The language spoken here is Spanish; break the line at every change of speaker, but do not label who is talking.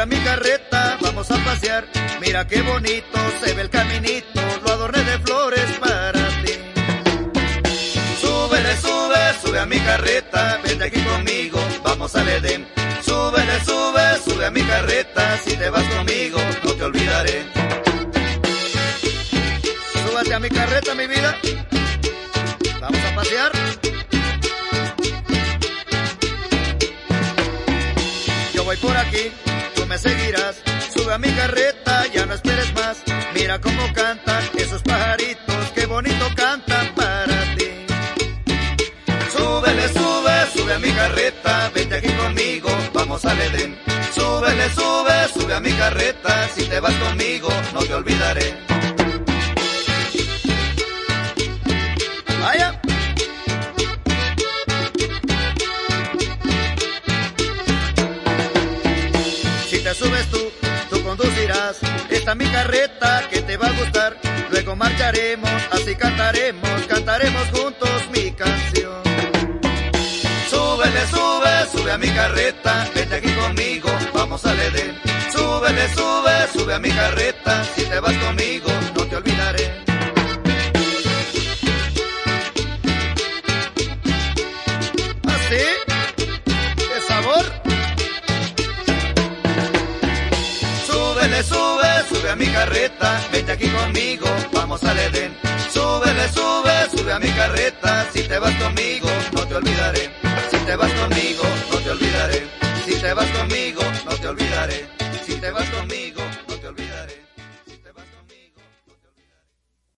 a mi carreta, vamos a pasear. Mira qué bonito se ve el caminito, lo adorné de flores para ti. Súbele, sube, sube a mi carreta, vente aquí conmigo, vamos al Edén. Súbele, sube, sube a mi carreta, si te vas conmigo no te olvidaré. Súbate a mi carreta, mi vida, vamos a pasear. Yo voy por aquí, tú me seguirás. Sube a mi carreta, ya no esperes más. Mira cómo cantan esos pajaritos, qué bonito cantan para ti. Súbele, sube, sube a mi carreta, vente aquí conmigo, vamos al Edén. Súbele, sube, sube a mi carreta, si te vas conmigo no te olvidaré. Vaya. Si te subes tú conducirás. Esta es mi carreta que te va a gustar. Luego marcharemos, así cantaremos juntos mi canción. Súbele, sube, sube a mi carreta, vente aquí conmigo, vamos al Edén. Súbele, sube, sube a mi carreta, si te vas conmigo no te olvidaré. ¿Así? ¿Qué sabor? Súbele, sube, sube a mi carreta, vente aquí conmigo, vamos al Edén. Súbele, sube, sube a mi carreta, si te vas conmigo no te olvidaré.